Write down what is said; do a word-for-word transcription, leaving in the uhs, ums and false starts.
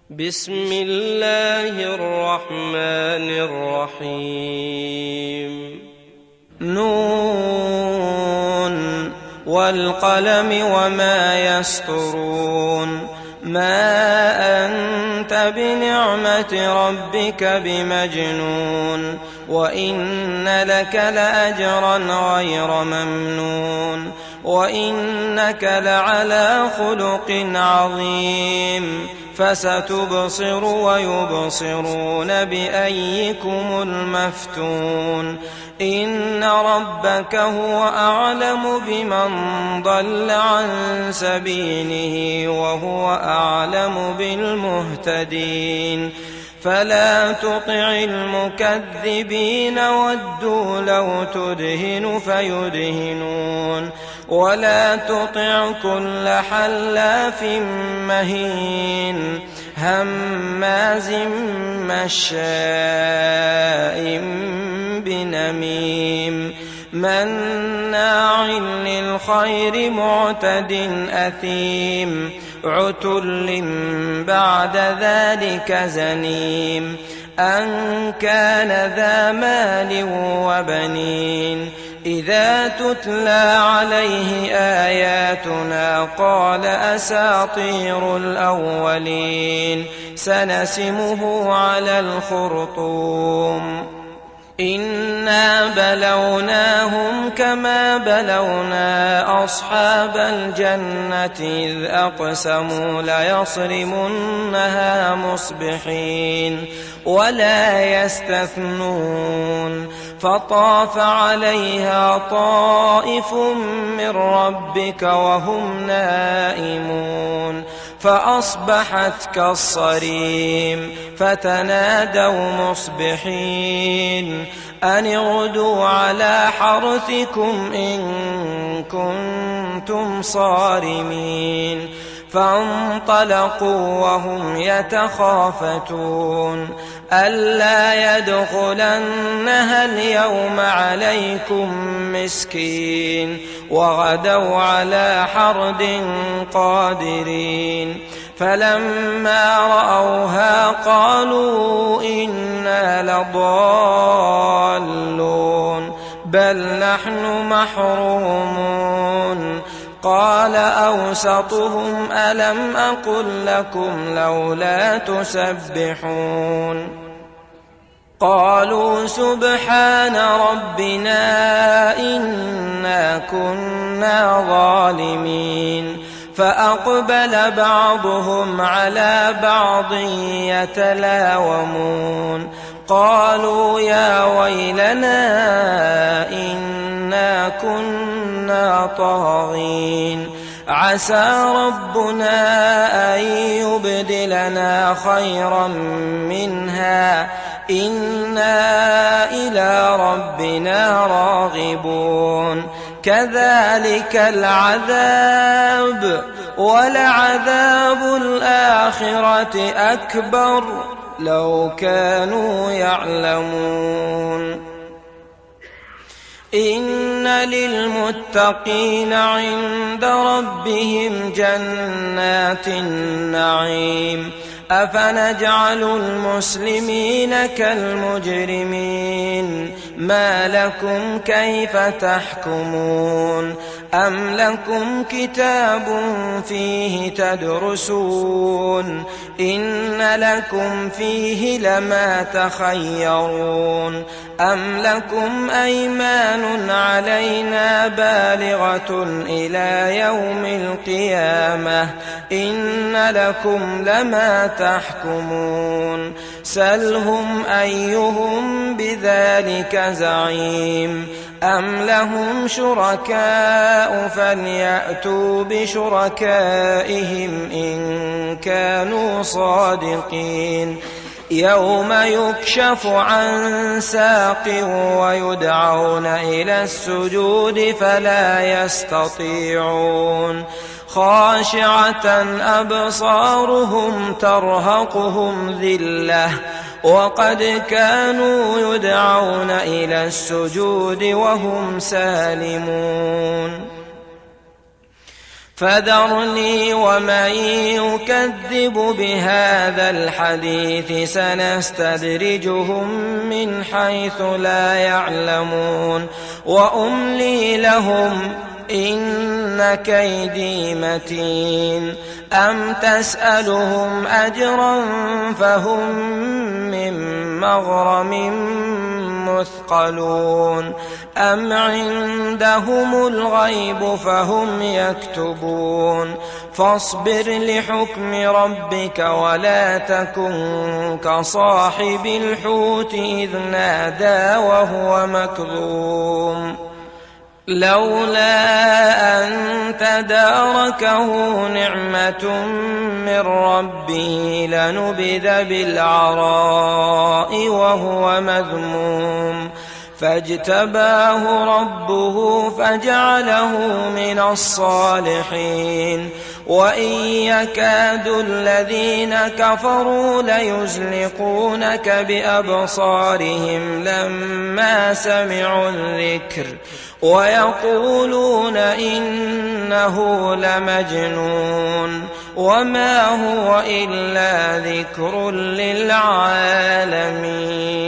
بسم الله الرحمن الرحيم نون والقلم وما يسطرون ما أنت بنعمة ربك بمجنون وإن لك لأجرا غير ممنون وإنك لعلى خلق عظيم فستبصر ويبصرون بأيكم المفتون إن ربك هو أعلم بمن ضل عن سبيله وهو أعلم بالمهتدين فلا تطع المكذبين ودوا لو تدهن فيدهنون ولا تطع كل حلاف مهين هماز مشاء بنميم مناع للخير معتد أثيم عتل بعد ذلك زنيم أن كان ذا مال وبنين إذا تتلى عليه آياتنا قال أساطير الأولين سنسمه على الخرطوم إنا بلوناهم كما بلونا أصحاب الجنة إذ أقسموا ليصرمنها مصبحين ولا يستثنون فطاف عليها طائف من ربك وهم نائمون فأصبحت كالصريم فتنادوا مصبحين أن اغدوا على حرثكم إن كنتم صارمين فانطلقوا وهم يتخافتون ألا يدخلنها اليوم عليكم مسكين وغدوا على حرد قادرين فلما رأوها قالوا إنا لضالون بل نحن محرومون قال أوسطهم ألم أقل لكم لولا تسبحون قالوا سبحان ربنا إنا كنا ظالمين فأقبل بعضهم على بعض يتلاومون قالوا يا ويلنا إنا كنا طاغين عسى ربنا أن يبدلنا خيرا منها إنا إلى ربنا راغبون كذلك العذاب ولعذاب الآخرة أكبر لو كانوا يعلمون إن للمتقين عند ربهم جنات النعيم أفنجعل المسلمين كالمجرمين ما لكم كيف تحكمون أم لكم كتاب فيه تدرسون إن لكم فيه لما تخيرون أم لكم أيمان علينا بالغة إلى يوم القيامة إن لكم لما تحكمون سلهم أيهم بذلك زعيم أم لهم شركاء فليأتوا بشركائهم إن كانوا صادقين يوم يكشف عن ساق ويدعون إلى السجود فلا يستطيعون خاشعة أبصارهم ترهقهم ذلة وقد كانوا يدعون إلى السجود وهم سالمون فذرني ومن يكذب بهذا الحديث سنستدرجهم من حيث لا يعلمون وأملي لهم إن كيدي متين أم تسألهم أجرا فهم من مغرم مثقلون أم عندهم الغيب فهم يكتبون فاصبر لحكم ربك ولا تكن كصاحب الحوت إذ نادى وهو مكظوم لولا أن تداركه نعمة من ربه لنبذ بالعراء وهو مذموم فاجتباه ربه فجعله من الصالحين وإن يكاد الذين كفروا ليزلقونك بأبصارهم لما سمعوا الذكر ويقولون إنه لمجنون وما هو إلا ذكر للعالمين.